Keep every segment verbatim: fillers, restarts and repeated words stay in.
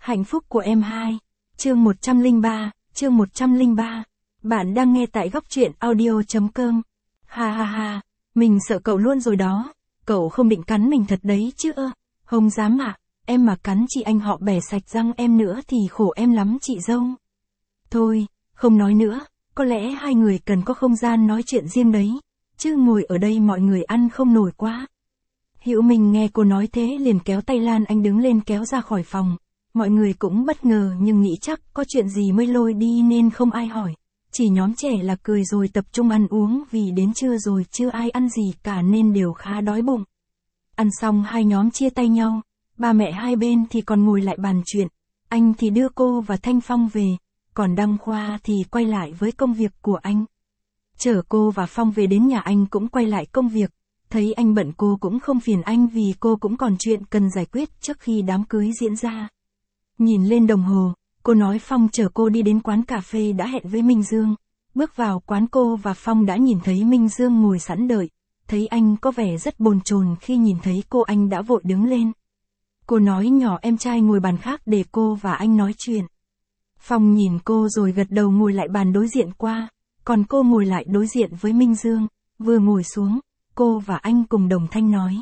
Hạnh phúc của em hai. Chương một trăm lẻ ba, chương một trăm lẻ ba. Bạn đang nghe tại góc truyện audio.com. Ha ha ha, mình sợ cậu luôn rồi đó. Cậu không định cắn mình thật đấy chứ ơ. Không dám ạ, em mà cắn chị anh họ bẻ sạch răng em nữa thì khổ em lắm chị dâu. Thôi, không nói nữa, có lẽ hai người cần có không gian nói chuyện riêng đấy. Chứ ngồi ở đây mọi người ăn không nổi quá. Hữu Minh nghe cô nói thế liền kéo tay Lan Anh đứng lên kéo ra khỏi phòng. Mọi người cũng bất ngờ nhưng nghĩ chắc có chuyện gì mới lôi đi nên không ai hỏi. Chỉ nhóm trẻ là cười rồi tập trung ăn uống vì đến trưa rồi chưa ai ăn gì cả nên đều khá đói bụng. Ăn xong hai nhóm chia tay nhau, ba mẹ hai bên thì còn ngồi lại bàn chuyện. Anh thì đưa cô và Thanh Phong về, còn Đăng Khoa thì quay lại với công việc của anh. Chở cô và Phong về đến nhà anh cũng quay lại công việc. Thấy anh bận cô cũng không phiền anh vì cô cũng còn chuyện cần giải quyết trước khi đám cưới diễn ra. Nhìn lên đồng hồ, cô nói Phong chở cô đi đến quán cà phê đã hẹn với Minh Dương. Bước vào quán cô và Phong đã nhìn thấy Minh Dương ngồi sẵn đợi. Thấy anh có vẻ rất bồn chồn khi nhìn thấy cô anh đã vội đứng lên. Cô nói nhỏ em trai ngồi bàn khác để cô và anh nói chuyện. Phong nhìn cô rồi gật đầu ngồi lại bàn đối diện qua, còn cô ngồi lại đối diện với Minh Dương. Vừa ngồi xuống, cô và anh cùng đồng thanh nói.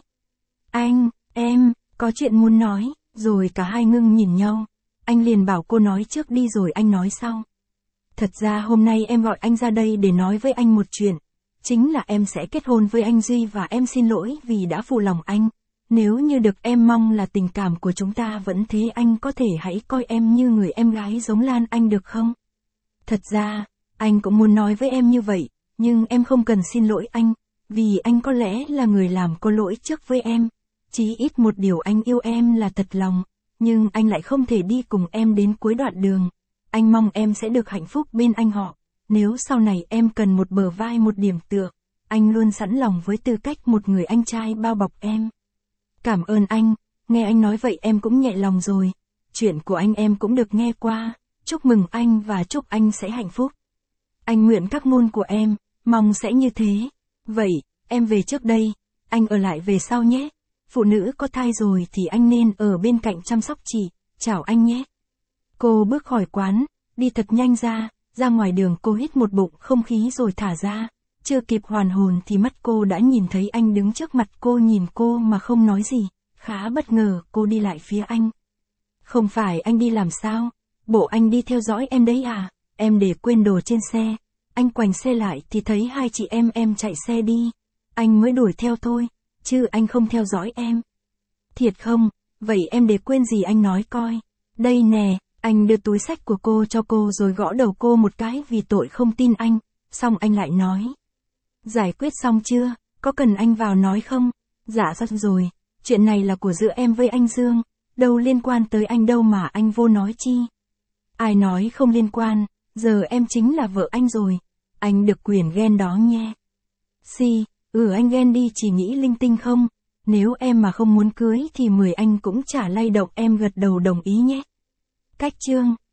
Anh, em, có chuyện muốn nói, rồi cả hai ngưng nhìn nhau. Anh liền bảo cô nói trước đi rồi anh nói sau. Thật ra hôm nay em gọi anh ra đây để nói với anh một chuyện. Chính là em sẽ kết hôn với anh Duy và em xin lỗi vì đã phụ lòng anh. Nếu như được em mong là tình cảm của chúng ta vẫn thế anh có thể hãy coi em như người em gái giống Lan Anh được không? Thật ra, anh cũng muốn nói với em như vậy, nhưng em không cần xin lỗi anh, vì anh có lẽ là người làm có lỗi trước với em. Chí ít một điều anh yêu em là thật lòng, nhưng anh lại không thể đi cùng em đến cuối đoạn đường. Anh mong em sẽ được hạnh phúc bên anh họ. Nếu sau này em cần một bờ vai một điểm tựa, anh luôn sẵn lòng với tư cách một người anh trai bao bọc em. Cảm ơn anh, nghe anh nói vậy em cũng nhẹ lòng rồi. Chuyện của anh em cũng được nghe qua, chúc mừng anh và chúc anh sẽ hạnh phúc. Anh nguyện các ngôn của em, mong sẽ như thế. Vậy, em về trước đây, anh ở lại về sau nhé. Phụ nữ có thai rồi thì anh nên ở bên cạnh chăm sóc chị, chào anh nhé. Cô bước khỏi quán, đi thật nhanh ra, ra ngoài đường cô hít một bụng không khí rồi thả ra. Chưa kịp hoàn hồn thì mắt cô đã nhìn thấy anh đứng trước mặt cô nhìn cô mà không nói gì. Khá bất ngờ cô đi lại phía anh. Không phải anh đi làm sao? Bộ anh đi theo dõi em đấy à? Em để quên đồ trên xe. Anh quành xe lại thì thấy hai chị em em chạy xe đi. Anh mới đuổi theo thôi, chứ anh không theo dõi em. Thiệt không? Vậy em để quên gì anh nói coi. Đây nè, anh đưa túi xách của cô cho cô rồi gõ đầu cô một cái vì tội không tin anh. Xong anh lại nói. Giải quyết xong chưa? Có cần anh vào nói không? Dạ xong rồi, chuyện này là của giữa em với anh Dương. Đâu liên quan tới anh đâu mà anh vô nói chi. Ai nói không liên quan, giờ em chính là vợ anh rồi. Anh được quyền ghen đó nhé. Si, ừ anh ghen đi chỉ nghĩ linh tinh không? Nếu em mà không muốn cưới thì mười anh cũng chả lay động em gật đầu đồng ý nhé. Cách chương,